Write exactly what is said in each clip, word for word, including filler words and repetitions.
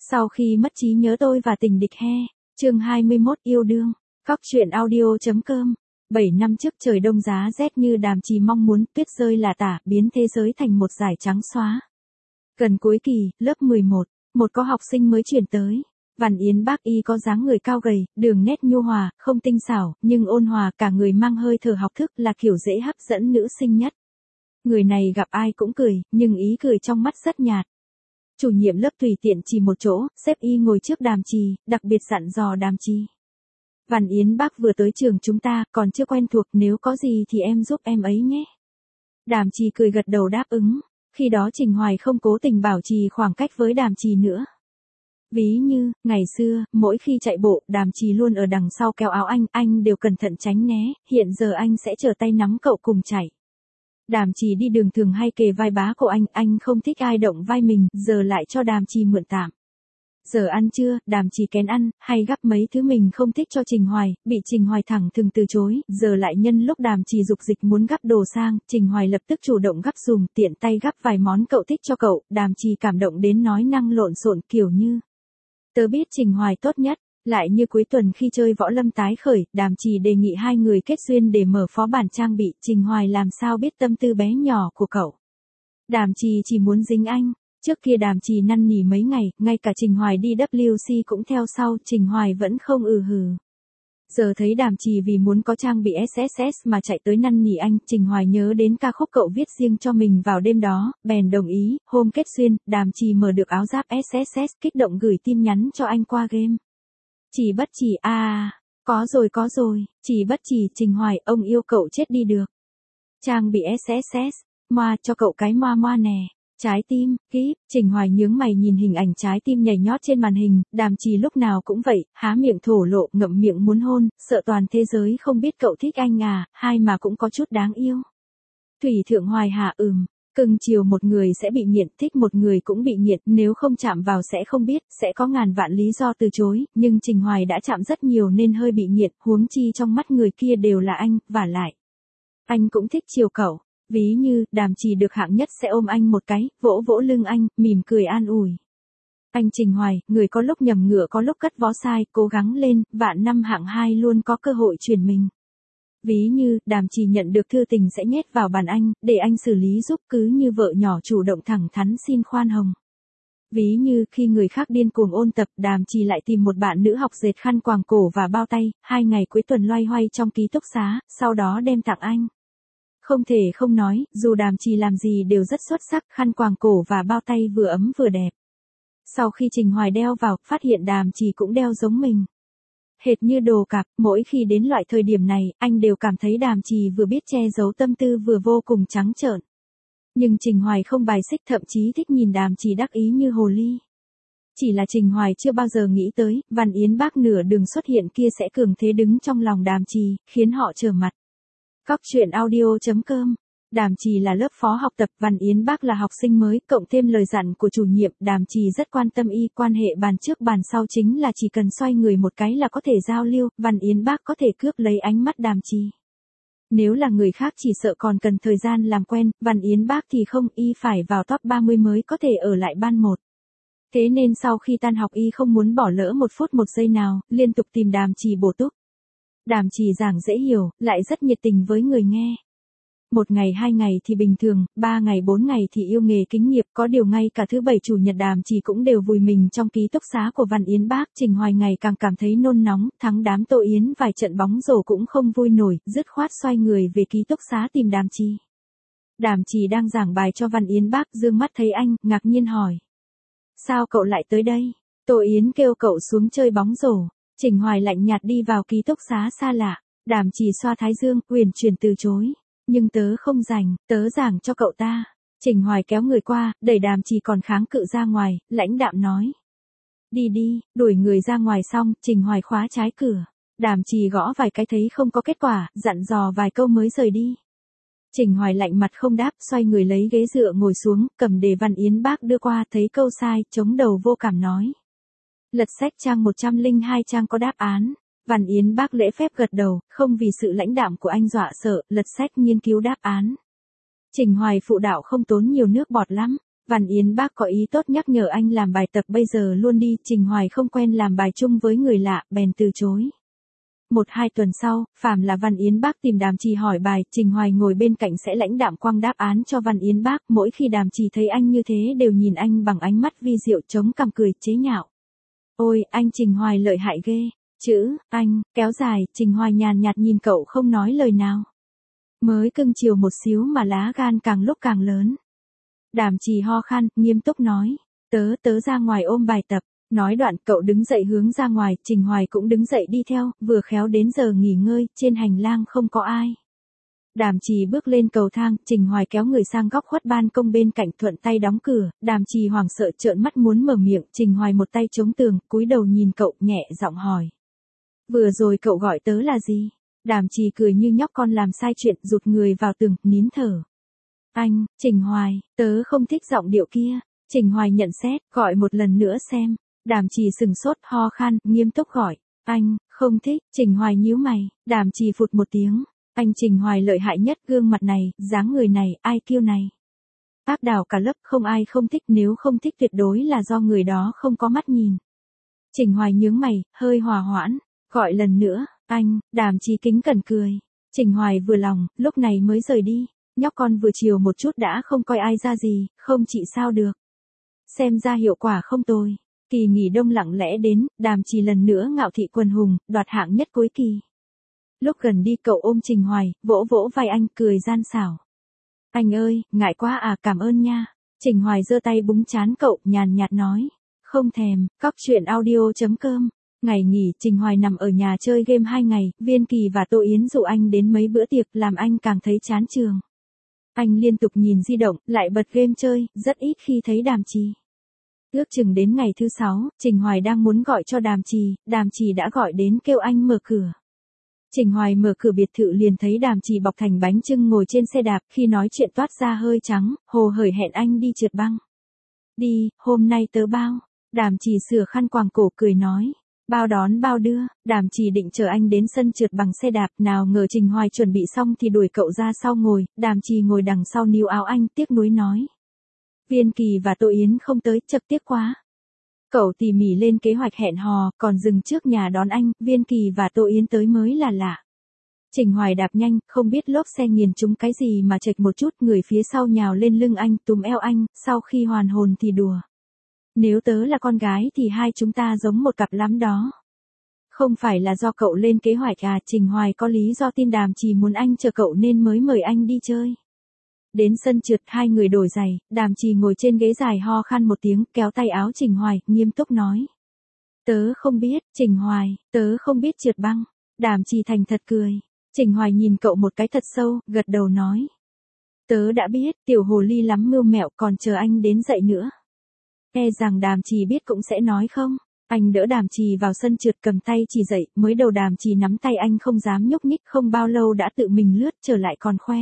Sau khi mất trí nhớ tôi và tình địch he, chương hai mươi mốt yêu đương, Cóc truyện audio.com. bảy năm trước trời đông giá rét như Đàm Trì mong muốn, tuyết rơi là tả, biến thế giới thành một dải trắng xóa. Gần cuối kỳ, lớp mười một, một có học sinh mới chuyển tới. Văn Yến bác y có dáng người cao gầy, đường nét nhu hòa, không tinh xảo, nhưng ôn hòa, cả người mang hơi thở học thức, là kiểu dễ hấp dẫn nữ sinh nhất. Người này gặp ai cũng cười, nhưng ý cười trong mắt rất nhạt. Chủ nhiệm lớp tùy tiện chỉ một chỗ, xếp y ngồi trước Đàm Trì, đặc biệt dặn dò Đàm Trì. Văn Yến bác vừa tới trường chúng ta, còn chưa quen thuộc, nếu có gì thì em giúp em ấy nhé. Đàm Trì cười gật đầu đáp ứng, khi đó Trình Hoài không cố tình bảo trì khoảng cách với Đàm Trì nữa. Ví như, ngày xưa, mỗi khi chạy bộ, Đàm Trì luôn ở đằng sau kéo áo anh, anh đều cẩn thận tránh né, hiện giờ anh sẽ trở tay nắm cậu cùng chạy. Đàm Trì đi đường thường hay kề vai bá của anh, anh không thích ai động vai mình, giờ lại cho Đàm Trì mượn tạm. Giờ ăn trưa, Đàm Trì kén ăn, hay gắp mấy thứ mình không thích cho Trình Hoài, bị Trình Hoài thẳng thừng từ chối, giờ lại nhân lúc Đàm Trì dục dịch muốn gắp đồ sang, Trình Hoài lập tức chủ động gắp dùm, tiện tay gắp vài món cậu thích cho cậu, Đàm Trì cảm động đến nói năng lộn xộn kiểu như: tớ biết Trình Hoài tốt nhất. Lại như cuối tuần khi chơi võ lâm tái khởi, Đàm Trì đề nghị hai người kết duyên để mở phó bản trang bị, Trình Hoài làm sao biết tâm tư bé nhỏ của cậu. Đàm Trì chỉ muốn dính anh, trước kia Đàm Trì năn nỉ mấy ngày, ngay cả Trình Hoài đi W C cũng theo sau, Trình Hoài vẫn không ừ hừ. Giờ thấy Đàm Trì vì muốn có trang bị S S S mà chạy tới năn nỉ anh, Trình Hoài nhớ đến ca khúc cậu viết riêng cho mình vào đêm đó, bèn đồng ý, hôm kết duyên, Đàm Trì mở được áo giáp S S S, kích động gửi tin nhắn cho anh qua game. Chỉ bất chỉ à, à, có rồi có rồi, chỉ bất chỉ Trình Hoài, ông yêu cậu chết đi được. Trang bị S S S, moa cho cậu cái moa moa nè, trái tim, kíp, Trình Hoài nhướng mày nhìn hình ảnh trái tim nhảy nhót trên màn hình, Đàm Trì lúc nào cũng vậy, há miệng thổ lộ, ngậm miệng muốn hôn, sợ toàn thế giới không biết cậu thích anh à, hai mà cũng có chút đáng yêu. Thủy Thượng Hoài Hà ừm. Cưng chiều một người sẽ bị nghiện, thích một người cũng bị nghiện, nếu không chạm vào sẽ không biết, sẽ có ngàn vạn lý do từ chối, nhưng Trình Hoài đã chạm rất nhiều nên hơi bị nghiện, huống chi trong mắt người kia đều là anh, vả lại. Anh cũng thích chiều cậu, ví như, Đàm Trì được hạng nhất sẽ ôm anh một cái, vỗ vỗ lưng anh, mỉm cười an ủi. Anh Trình Hoài, người có lúc nhầm ngựa có lúc cất vó sai, cố gắng lên, vạn năm hạng hai luôn có cơ hội chuyển mình. Ví như, Đàm Trì nhận được thư tình sẽ nhét vào bàn anh, để anh xử lý giúp, cứ như vợ nhỏ chủ động thẳng thắn xin khoan hồng. Ví như, khi người khác điên cuồng ôn tập, Đàm Trì lại tìm một bạn nữ học dệt khăn quàng cổ và bao tay, hai ngày cuối tuần loay hoay trong ký túc xá, sau đó đem tặng anh. Không thể không nói, dù Đàm Trì làm gì đều rất xuất sắc, khăn quàng cổ và bao tay vừa ấm vừa đẹp. Sau khi Trình Hoài đeo vào, phát hiện Đàm Trì cũng đeo giống mình. Hệt như đồ cặp, mỗi khi đến loại thời điểm này, anh đều cảm thấy Đàm Trì vừa biết che giấu tâm tư vừa vô cùng trắng trợn. Nhưng Trình Hoài không bài xích, thậm chí thích nhìn Đàm Trì đắc ý như hồ ly. Chỉ là Trình Hoài chưa bao giờ nghĩ tới, Văn Yến bác nửa đường xuất hiện kia sẽ cường thế đứng trong lòng Đàm Trì, khiến họ trở mặt. Cóc truyện audio.com. Đàm Trì là lớp phó học tập, Văn Yến bác là học sinh mới, cộng thêm lời dặn của chủ nhiệm, Đàm Trì rất quan tâm y, quan hệ bàn trước bàn sau chính là chỉ cần xoay người một cái là có thể giao lưu, Văn Yến bác có thể cướp lấy ánh mắt Đàm Trì. Nếu là người khác chỉ sợ còn cần thời gian làm quen, Văn Yến bác thì không, y phải vào top ba mươi mới có thể ở lại ban một. Thế nên sau khi tan học y không muốn bỏ lỡ một phút một giây nào, liên tục tìm Đàm Trì bổ túc. Đàm Trì giảng dễ hiểu, lại rất nhiệt tình với người nghe. Một ngày hai ngày thì bình thường, ba ngày bốn ngày thì yêu nghề kính nghiệp, có điều ngay cả thứ bảy chủ nhật Đàm Trì cũng đều vùi mình trong ký túc xá của Văn Yến bác. Trình Hoài ngày càng cảm thấy nôn nóng, thắng đám Tô Yến vài trận bóng rổ cũng không vui nổi, dứt khoát xoay người về ký túc xá tìm Đàm Trì. Đàm Trì đang giảng bài cho Văn Yến bác, dương mắt thấy anh, ngạc nhiên hỏi: sao cậu lại tới đây? Tô Yến kêu cậu xuống chơi bóng rổ. Trình Hoài lạnh nhạt đi vào ký túc xá xa lạ. Đàm Trì xoa thái dương, uyển chuyển từ chối. Nhưng tớ không rảnh, tớ giảng cho cậu ta. Trình Hoài kéo người qua, đẩy Đàm Trì còn kháng cự ra ngoài, lãnh đạm nói: đi đi, đuổi người ra ngoài xong, Trình Hoài khóa trái cửa. Đàm Trì gõ vài cái thấy không có kết quả, dặn dò vài câu mới rời đi. Trình Hoài lạnh mặt không đáp, xoay người lấy ghế dựa ngồi xuống, cầm đề Văn Yến bác đưa qua, thấy câu sai, chống đầu vô cảm nói: lật sách trang một trăm lẻ hai trang có đáp án. Văn Yến bác lễ phép gật đầu, không vì sự lãnh đạm của anh dọa sợ, lật sách nghiên cứu đáp án. Trình Hoài phụ đạo không tốn nhiều nước bọt lắm. Văn Yến bác có ý tốt nhắc nhở anh làm bài tập bây giờ luôn đi, Trình Hoài không quen làm bài chung với người lạ, bèn từ chối. Một hai tuần sau, phàm là Văn Yến bác tìm Đàm Trì hỏi bài, Trình Hoài ngồi bên cạnh sẽ lãnh đạm quăng đáp án cho Văn Yến bác, mỗi khi Đàm Trì thấy anh như thế đều nhìn anh bằng ánh mắt vi diệu chống cằm cười chế nhạo. Ôi, anh Trình Hoài lợi hại ghê, chữ, anh, kéo dài, Trình Hoài nhàn nhạt nhìn cậu không nói lời nào. Mới cưng chiều một xíu mà lá gan càng lúc càng lớn. Đàm Trì ho khan, nghiêm túc nói, tớ tớ ra ngoài ôm bài tập. Nói đoạn cậu đứng dậy hướng ra ngoài, Trình Hoài cũng đứng dậy đi theo, vừa khéo đến giờ nghỉ ngơi, trên hành lang không có ai. Đàm Trì bước lên cầu thang, Trình Hoài kéo người sang góc khuất ban công bên cạnh thuận tay đóng cửa, Đàm Trì hoảng sợ trợn mắt muốn mở miệng, Trình Hoài một tay chống tường, cúi đầu nhìn cậu, nhẹ giọng hỏi. Vừa rồi cậu gọi tớ là gì? Đàm Trì cười như nhóc con làm sai chuyện, rụt người vào tường, nín thở. Anh, Trình Hoài, tớ không thích giọng điệu kia. Trình Hoài nhận xét, gọi một lần nữa xem. Đàm Trì sừng sốt, ho khan, nghiêm túc gọi. Anh, không thích, Trình Hoài nhíu mày, Đàm Trì phụt một tiếng. Anh Trình Hoài lợi hại nhất, gương mặt này, dáng người này, ai kiêu này. Áp đảo cả lớp, không ai không thích, nếu không thích tuyệt đối là do người đó không có mắt nhìn. Trình Hoài nhướng mày, hơi hòa hoãn, gọi lần nữa, anh, Đàm Trì kính cẩn cười. Trình Hoài vừa lòng, lúc này mới rời đi, nhóc con vừa chiều một chút đã không coi ai ra gì, không chị sao được. Xem ra hiệu quả không tồi. Kỳ nghỉ đông lặng lẽ đến, Đàm Trì lần nữa ngạo thị quần hùng, đoạt hạng nhất cuối kỳ. Lúc gần đi cậu ôm Trình Hoài, vỗ vỗ vai anh, cười gian xảo. Anh ơi, ngại quá à, cảm ơn nha. Trình Hoài giơ tay búng trán cậu, nhàn nhạt nói. Không thèm, cóc truyện audio chấm com. Ngày nghỉ, Trình Hoài nằm ở nhà chơi game hai ngày, Viên Kỳ và Tô Yến dụ anh đến mấy bữa tiệc, làm anh càng thấy chán trường. Anh liên tục nhìn di động, lại bật game chơi, rất ít khi thấy Đàm Trì. Ước chừng đến ngày thứ sáu, Trình Hoài đang muốn gọi cho Đàm Trì, Đàm Trì đã gọi đến kêu anh mở cửa. Trình Hoài mở cửa biệt thự liền thấy Đàm Trì bọc thành bánh chưng ngồi trên xe đạp, khi nói chuyện toát ra hơi trắng, hồ hởi hẹn anh đi trượt băng. Đi, hôm nay tớ bao. Đàm Trì sửa khăn quàng cổ cười nói. Bao đón bao đưa, Đàm Trì định chờ anh đến sân trượt bằng xe đạp, nào ngờ Trình Hoài chuẩn bị xong thì đuổi cậu ra sau ngồi, Đàm Trì ngồi đằng sau níu áo anh, tiếc nuối nói. Viên Kỳ và Tô Yến không tới, chật tiếc quá. Cậu tỉ mỉ lên kế hoạch hẹn hò, còn dừng trước nhà đón anh, Viên Kỳ và Tô Yến tới mới là lạ. Trình Hoài đạp nhanh, không biết lốp xe nghiền trúng cái gì mà chệch một chút, người phía sau nhào lên lưng anh, túm eo anh, sau khi hoàn hồn thì đùa. Nếu tớ là con gái thì hai chúng ta giống một cặp lắm đó. Không phải là do cậu lên kế hoạch à, Trình Hoài có lý do tin Đàm Trì muốn anh chờ cậu nên mới mời anh đi chơi. Đến sân trượt, hai người đổi giày, Đàm Trì ngồi trên ghế dài ho khan một tiếng, kéo tay áo Trình Hoài, nghiêm túc nói. Tớ không biết, Trình Hoài, tớ không biết trượt băng. Đàm Trì thành thật cười. Trình Hoài nhìn cậu một cái thật sâu, gật đầu nói. Tớ đã biết, tiểu hồ ly lắm mưu mẹo, còn chờ anh đến dậy nữa. E rằng Đàm Trì biết cũng sẽ nói không. Anh đỡ Đàm Trì vào sân trượt, cầm tay chỉ dậy, mới đầu Đàm Trì nắm tay anh không dám nhúc nhích, không bao lâu đã tự mình lướt trở lại còn khoe.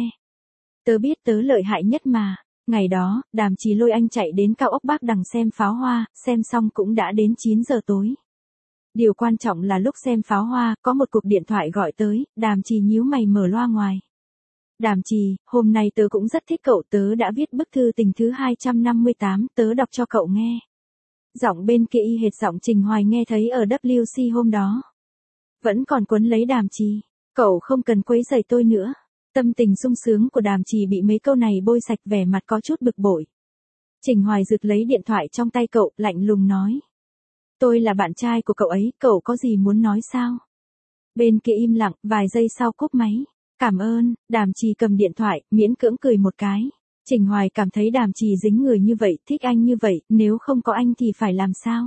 Tớ biết tớ lợi hại nhất mà. Ngày đó, Đàm Trì lôi anh chạy đến cao ốc Bác Đằng xem pháo hoa, xem xong cũng đã đến chín giờ tối. Điều quan trọng là lúc xem pháo hoa, có một cuộc điện thoại gọi tới, Đàm Trì nhíu mày mở loa ngoài. Đàm Trì, hôm nay tớ cũng rất thích cậu, tớ đã viết bức thư tình thứ hai trăm năm mươi tám, tớ đọc cho cậu nghe. Giọng bên kia y hệt giọng Trình Hoài nghe thấy ở W C hôm đó. Vẫn còn quấn lấy Đàm Trì, cậu không cần quấy rầy tôi nữa. Tâm tình sung sướng của Đàm Trì bị mấy câu này bôi sạch, vẻ mặt có chút bực bội. Trình Hoài rực lấy điện thoại trong tay cậu, lạnh lùng nói. Tôi là bạn trai của cậu ấy, cậu có gì muốn nói sao? Bên kia im lặng, vài giây sau cúp máy. Cảm ơn, Đàm Trì cầm điện thoại, miễn cưỡng cười một cái. Trình Hoài cảm thấy Đàm Trì dính người như vậy, thích anh như vậy, nếu không có anh thì phải làm sao?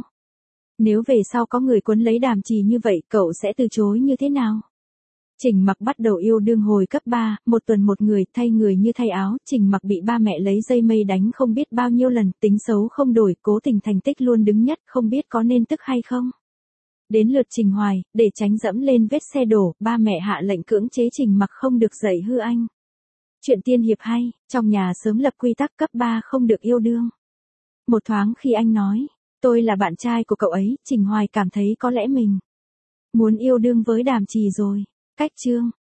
Nếu về sau có người quấn lấy Đàm Trì như vậy, cậu sẽ từ chối như thế nào? Trình Mặc bắt đầu yêu đương hồi cấp ba, một tuần một người, thay người như thay áo, Trình Mặc bị ba mẹ lấy dây mây đánh không biết bao nhiêu lần, tính xấu không đổi, cố tình thành tích luôn đứng nhất, không biết có nên tức hay không. Đến lượt Trình Hoài, để tránh dẫm lên vết xe đổ, ba mẹ hạ lệnh cưỡng chế Trình Mặc không được dạy hư anh. Chuyện tiên hiệp hay, trong nhà sớm lập quy tắc cấp ba không được yêu đương. Một thoáng khi anh nói, tôi là bạn trai của cậu ấy, Trình Hoài cảm thấy có lẽ mình muốn yêu đương với Đàm Trì rồi. Cách chương